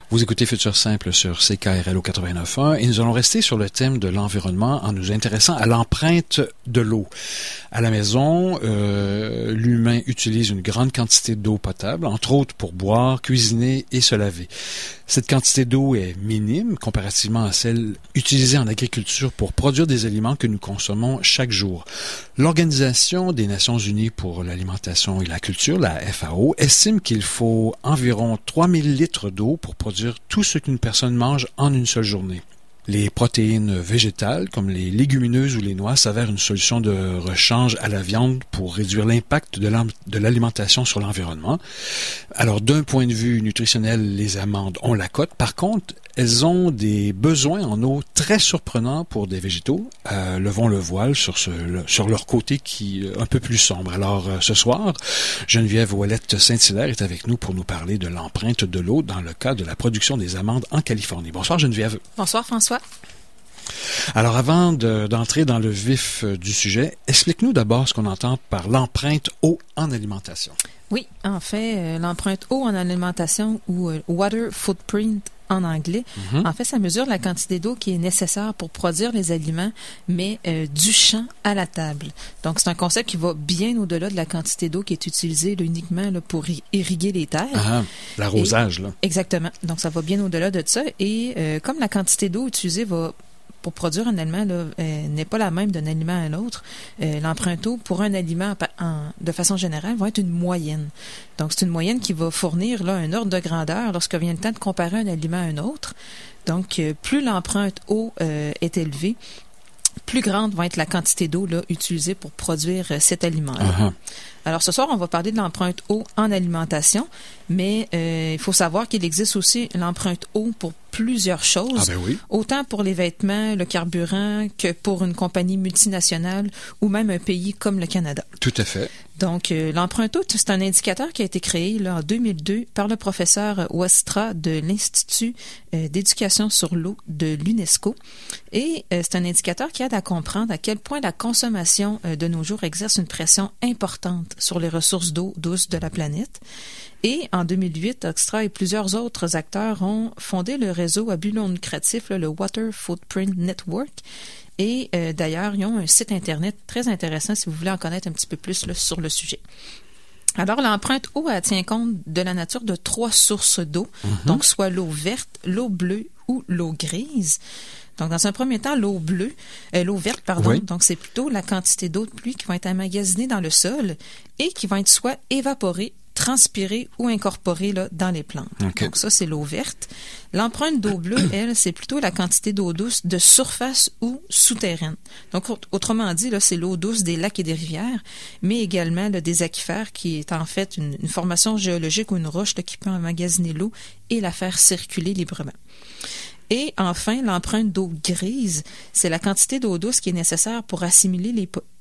Vous écoutez Futur Simple sur CKRL au 89.1 et nous allons rester sur le thème de l'environnement en nous intéressant à l'empreinte de l'eau. À la maison, l'humain utilise une grande quantité d'eau potable, entre autres pour boire, cuisiner et se laver. Cette quantité d'eau est minime comparativement à celle utilisée en agriculture pour produire des aliments que nous consommons chaque jour. L'Organisation des Nations Unies pour l'alimentation et la culture, la FAO, estime qu'il faut environ 3000 litres d'eau pour produire tout ce qu'une personne mange en une seule journée. Les protéines végétales, comme les légumineuses ou les noix, s'avèrent une solution de rechange à la viande pour réduire l'impact de l'alimentation sur l'environnement. Alors, d'un point de vue nutritionnel, les amandes ont la cote. Par contre, elles ont des besoins en eau très surprenants pour des végétaux. Levons le voile sur leur côté qui est un peu plus sombre. Alors, ce soir, Geneviève Ouellette-Saint-Hilaire est avec nous pour nous parler de l'empreinte de l'eau dans le cas de la production des amandes en Californie. Bonsoir Geneviève. Bonsoir François. Alors, avant d'entrer dans le vif du sujet, explique-nous d'abord ce qu'on entend par l'empreinte eau en alimentation. Oui, en fait, l'empreinte eau en alimentation ou water footprint en anglais, en fait, ça mesure la quantité d'eau qui est nécessaire pour produire les aliments, mais du champ à la table. Donc, c'est un concept qui va bien au-delà de la quantité d'eau qui est utilisée là, uniquement là, pour irriguer les terres. Ah, l'arrosage, là. Exactement. Donc, ça va bien au-delà de ça. Et comme la quantité d'eau utilisée pour produire un aliment n'est pas la même d'un aliment à un autre. L'empreinte eau pour un aliment de façon générale va être une moyenne. Donc, c'est une moyenne qui va fournir là, un ordre de grandeur lorsque vient le temps de comparer un aliment à un autre. Donc, plus l'empreinte eau est élevée, plus grande va être la quantité d'eau là, utilisée pour produire cet aliment-là. Alors, ce soir, on va parler de l'empreinte eau en alimentation, mais il faut savoir qu'il existe aussi l'empreinte eau pour plusieurs choses, autant pour les vêtements, le carburant, que pour une compagnie multinationale ou même un pays comme le Canada. Tout à fait. Donc, l'empreinte eau, c'est un indicateur qui a été créé là, en 2002 par le professeur Westra de l'Institut d'éducation sur l'eau de l'UNESCO. Et c'est un indicateur qui aide à comprendre à quel point la consommation de nos jours exerce une pression importante sur les ressources d'eau douce de la planète. Et en 2008, Oxtra et plusieurs autres acteurs ont fondé le réseau à but non lucratif, le Water Footprint Network. Et d'ailleurs, ils ont un site Internet très intéressant si vous voulez en connaître un petit peu plus là, sur le sujet. Alors, l'empreinte eau, elle tient compte de la nature de 3 sources d'eau, donc soit l'eau verte, l'eau bleue ou l'eau grise. Donc, dans un premier temps, l'eau verte, donc c'est plutôt la quantité d'eau de pluie qui va être emmagasinée dans le sol et qui va être soit évaporée, transpirée ou incorporée là, dans les plantes. Okay. Donc, ça, c'est l'eau verte. L'empreinte d'eau bleue, elle, c'est plutôt la quantité d'eau douce de surface ou souterraine. Donc, autrement dit, là, c'est l'eau douce des lacs et des rivières, mais également là, des aquifères, qui est en fait une formation géologique ou une roche là, qui peut emmagasiner l'eau et la faire circuler librement. Et enfin, l'empreinte d'eau grise, c'est la quantité d'eau douce qui est nécessaire pour assimiler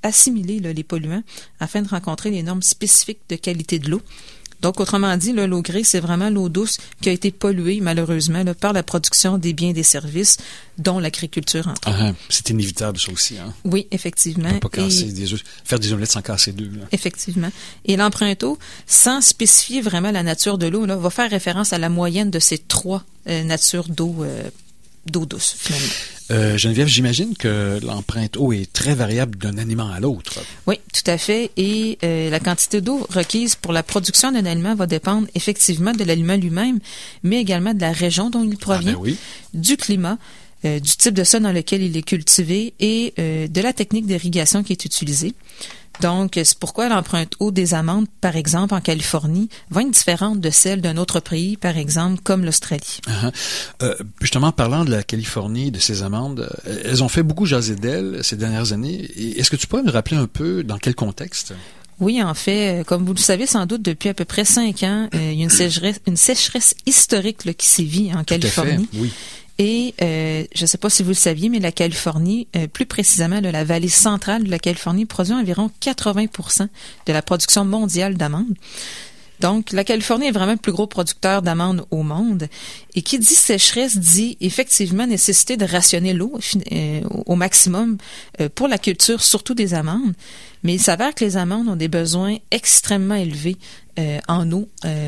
les polluants afin de rencontrer les normes spécifiques de qualité de l'eau. Donc, autrement dit, là, l'eau grise, c'est vraiment l'eau douce qui a été polluée, malheureusement, là, par la production des biens et des services, dont l'agriculture, entre autres. C'est inévitable, ça aussi. Hein? Oui, effectivement. On peut pas faire des omelettes sans casser deux. Là. Effectivement. Et l'empreinte eau, sans spécifier vraiment la nature de l'eau, là, va faire référence à la moyenne de ces 3 natures d'eau douce, finalement. Geneviève, j'imagine que l'empreinte eau est très variable d'un aliment à l'autre. Oui, tout à fait. Et la quantité d'eau requise pour la production d'un aliment va dépendre effectivement de l'aliment lui-même, mais également de la région dont il provient, du climat, du type de sol dans lequel il est cultivé et de la technique d'irrigation qui est utilisée. Donc, c'est pourquoi l'empreinte eau des amandes, par exemple, en Californie, va être différente de celle d'un autre pays, par exemple, comme l'Australie. Justement, parlant de la Californie, de ces amandes, elles ont fait beaucoup jaser d'elles ces dernières années. Est-ce que tu pourrais me rappeler un peu dans quel contexte? Oui, en fait, comme vous le savez sans doute, depuis à peu près 5 ans, il y a une sécheresse historique là, qui sévit en Californie. Tout à fait, oui. Et je ne sais pas si vous le saviez, mais la Californie, plus précisément la vallée centrale de la Californie, produit environ 80% de la production mondiale d'amandes. Donc, la Californie est vraiment le plus gros producteur d'amandes au monde. Et qui dit sécheresse dit effectivement nécessité de rationner l'eau au maximum pour la culture, surtout des amandes. Mais il s'avère que les amandes ont des besoins extrêmement élevés en eau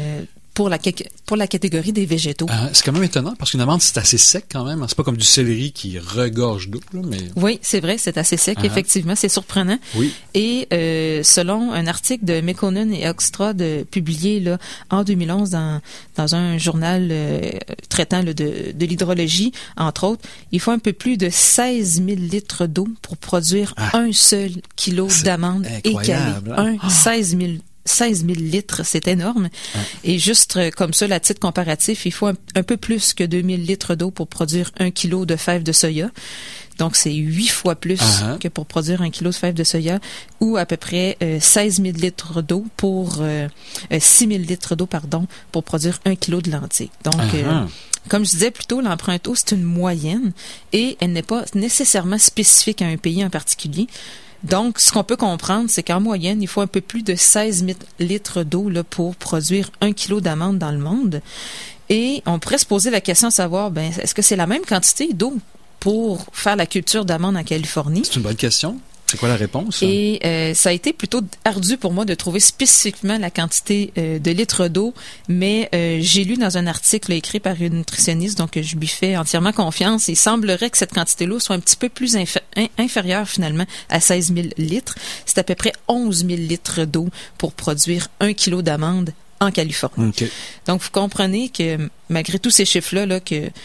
pour la catégorie des végétaux. C'est quand même étonnant parce qu'une amande, c'est assez sec quand même. C'est pas comme du céleri qui regorge d'eau, là, mais... Oui, c'est vrai, c'est assez sec, effectivement. C'est surprenant. Oui. Et selon un article de Mekonnen et Oxtrad publié là, en 2011 dans un journal traitant là, de l'hydrologie, entre autres, il faut un peu plus de 16 000 litres d'eau pour produire un seul kilo d'amandes écalées. 16 000 litres, c'est énorme. Et juste comme ça, à titre comparatif, il faut un peu plus que 2 000 litres d'eau pour produire 1 kilo de fèves de soya. Donc, c'est 8 fois plus que pour produire 1 kilo de fèves de soya, ou à peu près 16 000 litres d'eau pour 6 000 litres d'eau, pour produire 1 kilo de lentilles. Donc, comme je disais plus tôt, l'empreinte eau, c'est une moyenne et elle n'est pas nécessairement spécifique à un pays en particulier. Donc, ce qu'on peut comprendre, c'est qu'en moyenne, il faut un peu plus de 16 000 litres d'eau là, pour produire 1 kilo d'amandes dans le monde. Et on pourrait se poser la question de savoir, est-ce que c'est la même quantité d'eau pour faire la culture d'amandes en Californie? C'est une bonne question. C'est quoi la réponse? Et ça a été plutôt ardu pour moi de trouver spécifiquement la quantité de litres d'eau, mais j'ai lu dans un article écrit par une nutritionniste, donc je lui fais entièrement confiance. Il semblerait que cette quantité-là soit un petit peu plus inférieure finalement à 16 000 litres. C'est à peu près 11 000 litres d'eau pour produire 1 kilo d'amandes en Californie. Okay. Donc, vous comprenez que malgré tous ces chiffres-là, là,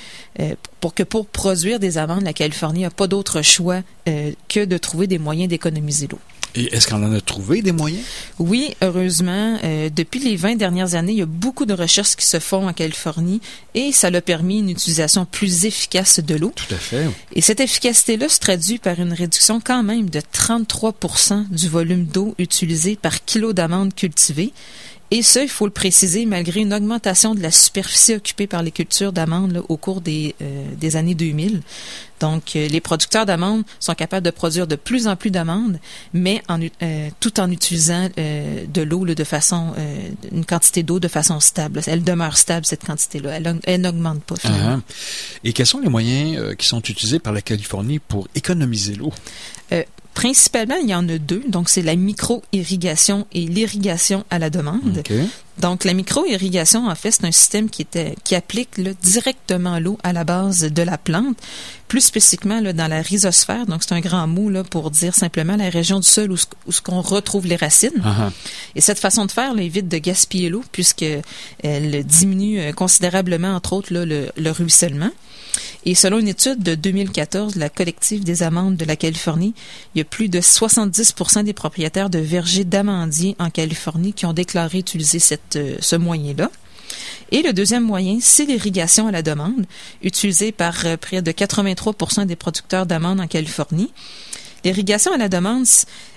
pour produire des amandes, la Californie n'a pas d'autre choix que de trouver des moyens d'économiser l'eau. Et est-ce qu'on en a trouvé des moyens? Oui, heureusement. Depuis les 20 dernières années, il y a beaucoup de recherches qui se font en Californie et ça a permis une utilisation plus efficace de l'eau. Tout à fait. Et cette efficacité-là se traduit par une réduction quand même de 33% du volume d'eau utilisé par kilo d'amandes cultivées. Et ça, il faut le préciser, malgré une augmentation de la superficie occupée par les cultures d'amandes là, au cours des années 2000. Donc, les producteurs d'amandes sont capables de produire de plus en plus d'amandes, mais tout en utilisant de l'eau là, de façon, une quantité d'eau de façon stable. Elle demeure stable, cette quantité-là. Elle n'augmente pas, finalement. Et quels sont les moyens qui sont utilisés par la Californie pour économiser l'eau? Principalement, il y en a deux. Donc, c'est la micro-irrigation et l'irrigation à la demande. Okay. Donc, la micro-irrigation, en fait, c'est un système qui applique là, directement l'eau à la base de la plante, plus spécifiquement là, dans la rhizosphère. Donc, c'est un grand mot là, pour dire simplement la région du sol où ce qu'on retrouve les racines. Uh-huh. Et cette façon de faire là, évite de gaspiller l'eau puisqu'elle diminue considérablement, entre autres, là, le ruissellement. Et selon une étude de 2014 de la collective des amandes de la Californie, il y a plus de 70% des propriétaires de vergers d'amandiers en Californie qui ont déclaré utiliser ce moyen-là. Et le deuxième moyen, c'est l'irrigation à la demande, utilisée par près de 83% des producteurs d'amandes en Californie. L'irrigation à la demande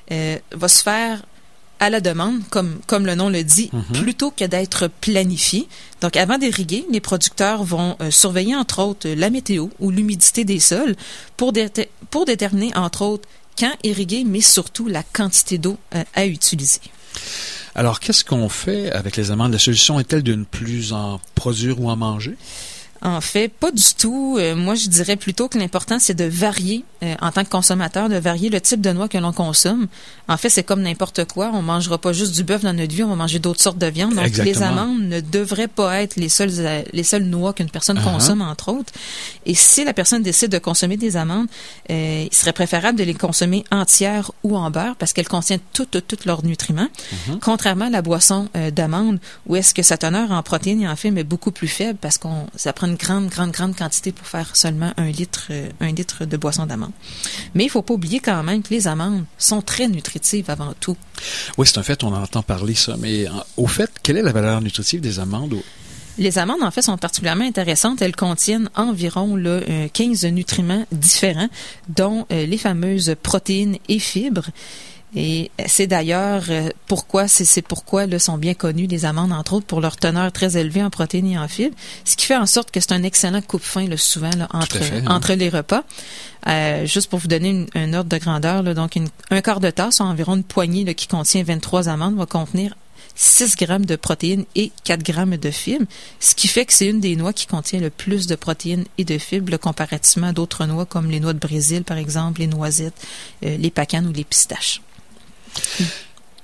va se faire à la demande, comme le nom le dit, plutôt que d'être planifié. Donc, avant d'irriguer, les producteurs vont surveiller, entre autres, la météo ou l'humidité des sols pour déterminer, entre autres, quand irriguer, mais surtout la quantité d'eau à utiliser. Alors, qu'est-ce qu'on fait avec les amandes? La solution est-elle de ne plus en produire ou en manger? En fait, pas du tout. Moi, je dirais plutôt que l'important, c'est de varier, en tant que consommateur, de varier le type de noix que l'on consomme. En fait, c'est comme n'importe quoi. On mangera pas juste du bœuf dans notre vie, on va manger d'autres sortes de viande. Donc, Exactement. Les amandes ne devraient pas être les seules noix qu'une personne consomme, entre autres. Et si la personne décide de consommer des amandes, il serait préférable de les consommer entières ou en beurre parce qu'elles contiennent tous leurs nutriments. Contrairement à la boisson d'amandes, où est-ce que sa teneur en protéines et en fibres est beaucoup plus faible parce ça prend une grande quantité pour faire seulement 1 litre de boisson d'amande. Mais il ne faut pas oublier quand même que les amandes sont très nutritives avant tout. Oui, c'est un fait, on en entend parler ça. Mais au fait, quelle est la valeur nutritive des amandes? Les amandes, en fait, sont particulièrement intéressantes. Elles contiennent environ 15 nutriments différents, dont les fameuses protéines et fibres. Et c'est d'ailleurs pourquoi là, sont bien connues les amandes, entre autres, pour leur teneur très élevée en protéines et en fibres, ce qui fait en sorte que c'est un excellent coupe-faim là, souvent là, entre les repas. Juste pour vous donner un ordre de grandeur, là, donc un quart de tasse, environ une poignée là, qui contient 23 amandes, va contenir 6 grammes de protéines et 4 grammes de fibres, ce qui fait que c'est une des noix qui contient le plus de protéines et de fibres là, comparativement à d'autres noix comme les noix de Brésil, par exemple, les noisettes, les pacanes ou les pistaches.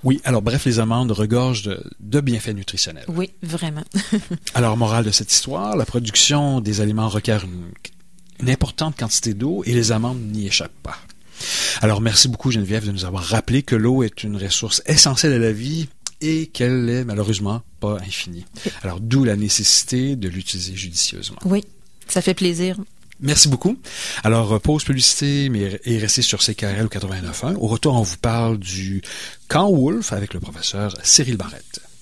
Oui, alors bref, les amandes regorgent de bienfaits nutritionnels. Oui, vraiment. Alors, morale de cette histoire, la production des aliments requiert une importante quantité d'eau et les amandes n'y échappent pas. Alors, merci beaucoup Geneviève de nous avoir rappelé que l'eau est une ressource essentielle à la vie et qu'elle est malheureusement pas infinie. Alors, d'où la nécessité de l'utiliser judicieusement. Oui, ça fait plaisir. Merci beaucoup. Alors, pause publicité, mais et restez sur CKRL au 89.1. Au retour, on vous parle du camp Wolfe avec le professeur Cyril Barrette.